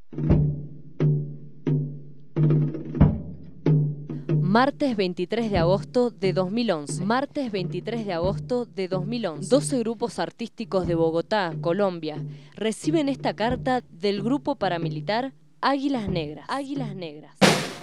Martes 23 de agosto de 2011. Martes 23 de agosto de 2011. 12 grupos artísticos de Bogotá, Colombia, reciben esta carta del grupo paramilitar Águilas Negras. Águilas Negras.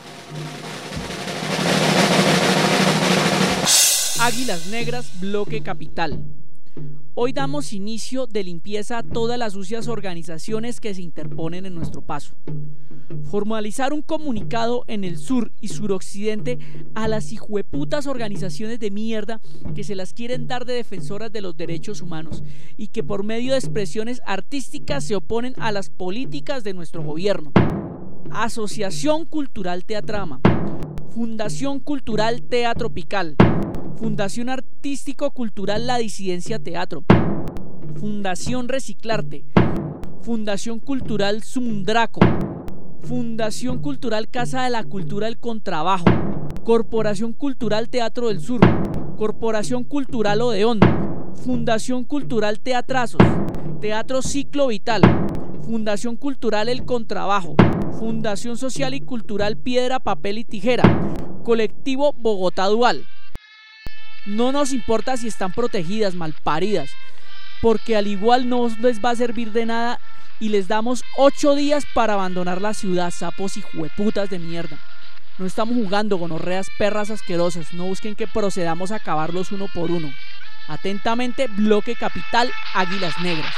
Águilas Negras, Bloque Capital. Hoy damos inicio de limpieza a todas las sucias organizaciones que se interponen en nuestro paso. Formalizar un comunicado en el sur y suroccidente a las hijueputas organizaciones de mierda que se las quieren dar de defensoras de los derechos humanos y que por medio de expresiones artísticas se oponen a las políticas de nuestro gobierno. Asociación Cultural Teatrama, Fundación Cultural Teatropical, Fundación Artístico Cultural La Disidencia Teatro, Fundación Reciclarte, Fundación Cultural Sumundraco, Fundación Cultural Casa de la Cultura El Contrabajo, Corporación Cultural Teatro del Sur, Corporación Cultural Odeón, Fundación Cultural Teatrazos, Teatro Ciclo Vital, Fundación Cultural El Contrabajo, Fundación Social y Cultural Piedra, Papel y Tijera, Colectivo Bogotá Dual. No nos importa si están protegidas, malparidas, porque al igual no les va a servir de nada y les damos 8 días para abandonar la ciudad, sapos y jueputas de mierda. No estamos jugando, gonorreas, perras asquerosas, no busquen que procedamos a acabarlos uno por uno. Atentamente, Bloque Capital, Águilas Negras.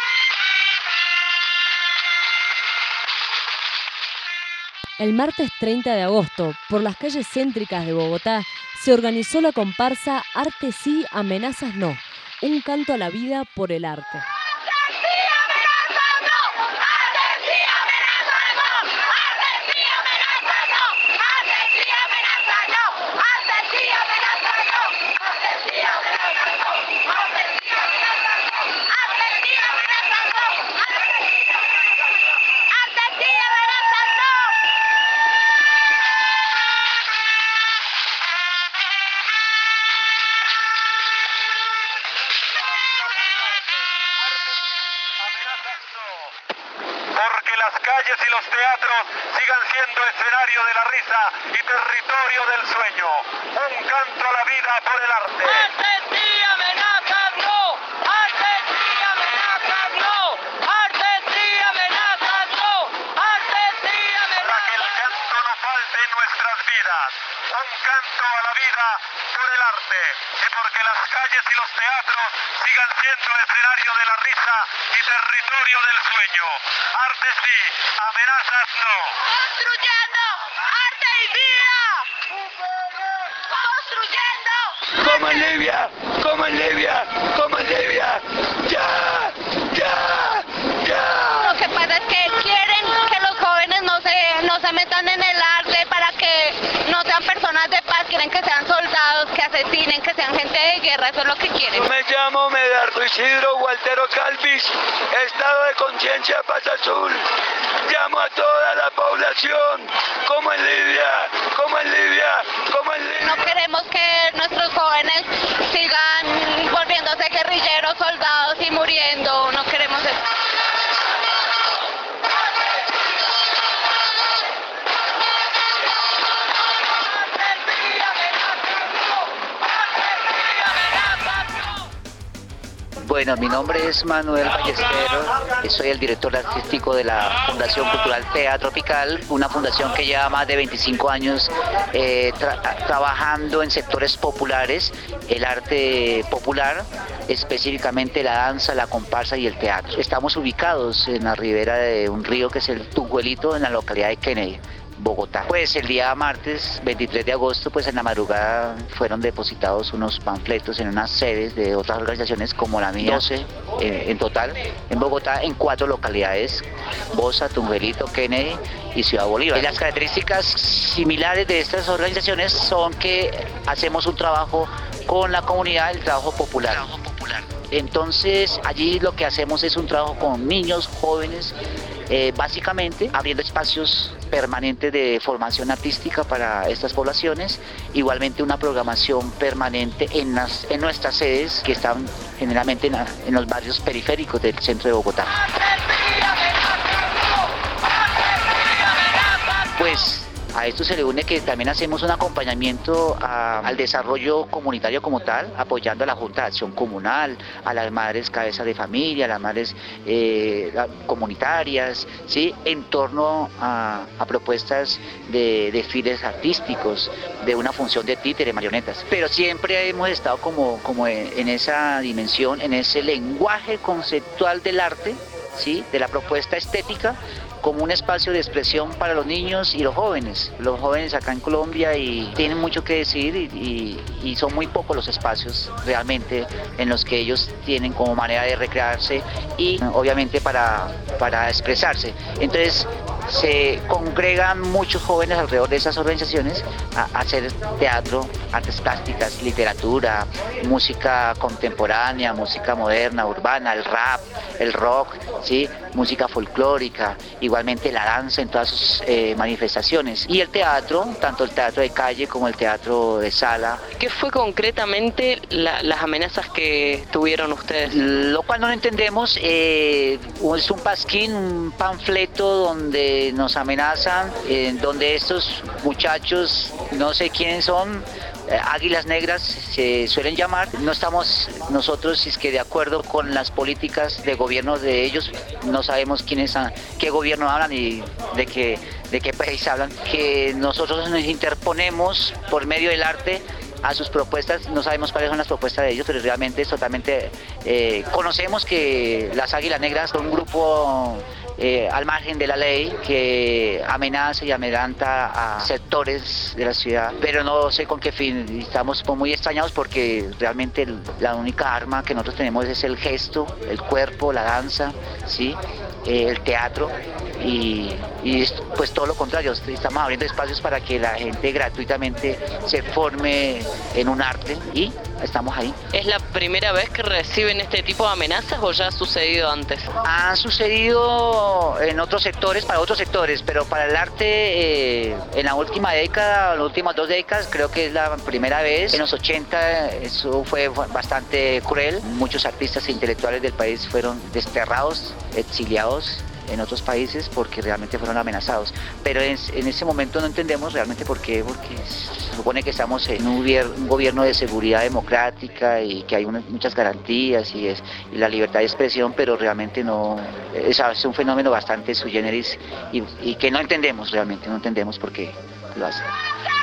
El martes 30 de agosto, por las calles céntricas de Bogotá, se organizó la comparsa Arte Sí, Amenazas No, un canto a la vida por el arte. Porque las calles y los teatros sigan siendo escenario de la risa y territorio del sueño. Un canto a la vida por el arte. ¡Arte sí, amenazas no! ¡Arte sí, amenazas no! ¡Arte sí, amenazas no! ¡Arte sí, amenazas no! Para que el canto no falte en nuestras vidas. Un canto a la vida por el arte. Y porque las calles y los teatros sigan siendo escenario de la risa y territorio del sueño. Arte sí, amenazas no. ¡Construyendo! ¡Arte y vida! ¡Construyendo! ¡Como en Libia! ¡Como en Libia! ¡Como en Libia! ¡Ya! ¡Ya! ¡Ya! Lo que pasa es que quieren que los jóvenes no se metan en el arte para que no sean personas de paz, quieren que sean soldados, que asesinen, que sean gente de guerra, eso es lo que quieren. Me llamo Medardo Isidro Gualtero Calvis, estado de conciencia Paz Azul. Llamo a toda la población, como en Libia, como en Libia, como en Libia. No queremos que nuestros jóvenes sigan volviéndose guerrilleros, soldados y muriendo, no queremos eso. Bueno, mi nombre es Manuel Ballesteros, soy el director artístico de la Fundación Cultural Teatropical, una fundación que lleva más de 25 años trabajando en sectores populares, el arte popular, específicamente la danza, la comparsa y el teatro. Estamos ubicados en la ribera de un río que es el Tunjuelito, en la localidad de Kennedy, Bogotá. Pues el día martes 23 de agosto, pues en la madrugada fueron depositados unos panfletos en unas sedes de otras organizaciones como la mía, 12 en total, en Bogotá, en 4 localidades: Bosa, Tunjuelito, Kennedy y Ciudad Bolívar. Las características similares de estas organizaciones son que hacemos un trabajo con la comunidad, el trabajo popular. Entonces allí lo que hacemos es un trabajo con niños, jóvenes, básicamente abriendo espacios permanentes de formación artística para estas poblaciones, igualmente una programación permanente en nuestras sedes que están generalmente en los barrios periféricos del centro de Bogotá. A esto se le une que también hacemos un acompañamiento al desarrollo comunitario como tal, apoyando a la Junta de Acción Comunal, a las madres cabezas de familia, a las madres comunitarias, ¿sí? En torno a propuestas de desfiles artísticos, de una función de títere, marionetas. Pero siempre hemos estado como en esa dimensión, en ese lenguaje conceptual del arte, ¿sí? De la propuesta estética, como un espacio de expresión para los niños y los jóvenes. Los jóvenes acá en Colombia tienen mucho que decir y son muy pocos los espacios realmente en los que ellos tienen como manera de recrearse y obviamente para expresarse. Entonces se congregan muchos jóvenes alrededor de esas organizaciones a hacer teatro, artes plásticas, literatura, música contemporánea, música moderna, urbana, el rap, el rock, ¿sí? Música folclórica, igualmente la danza en todas sus manifestaciones. Y el teatro, tanto el teatro de calle como el teatro de sala. ¿Qué fue concretamente las amenazas que tuvieron ustedes? Lo cual no lo entendemos, es un pasquín, un panfleto donde nos amenazan, donde estos muchachos, no sé quiénes son, Águilas Negras se suelen llamar. No estamos nosotros, si es que de acuerdo con las políticas de gobierno de ellos, no sabemos qué gobierno hablan y de qué país hablan, que nosotros nos interponemos por medio del arte a sus propuestas. No sabemos cuáles son las propuestas de ellos, pero realmente es totalmente, conocemos que las Águilas Negras son un grupo al margen de la ley que amenaza y amedrenta a sectores de la ciudad, pero no sé con qué fin. Estamos muy extrañados porque realmente la única arma que nosotros tenemos es el gesto, el cuerpo, la danza, ¿sí? El teatro y pues todo lo contrario, estamos abriendo espacios para que la gente gratuitamente se forme en un arte y estamos ahí. ¿Es la primera vez que reciben este tipo de amenazas o ya ha sucedido antes? Han sucedido en otros sectores, para otros sectores, pero para el arte en la última década, en las últimas 2 décadas, creo que es la primera vez. En los 80 eso fue bastante cruel. Muchos artistas e intelectuales del país fueron desterrados, exiliados en otros países porque realmente fueron amenazados. Pero en ese momento no entendemos realmente por qué, porque se supone que estamos en un gobierno de seguridad democrática y que hay muchas garantías y la libertad de expresión, pero realmente no, es un fenómeno bastante sui generis y que no entendemos realmente, no entendemos por qué lo hacen.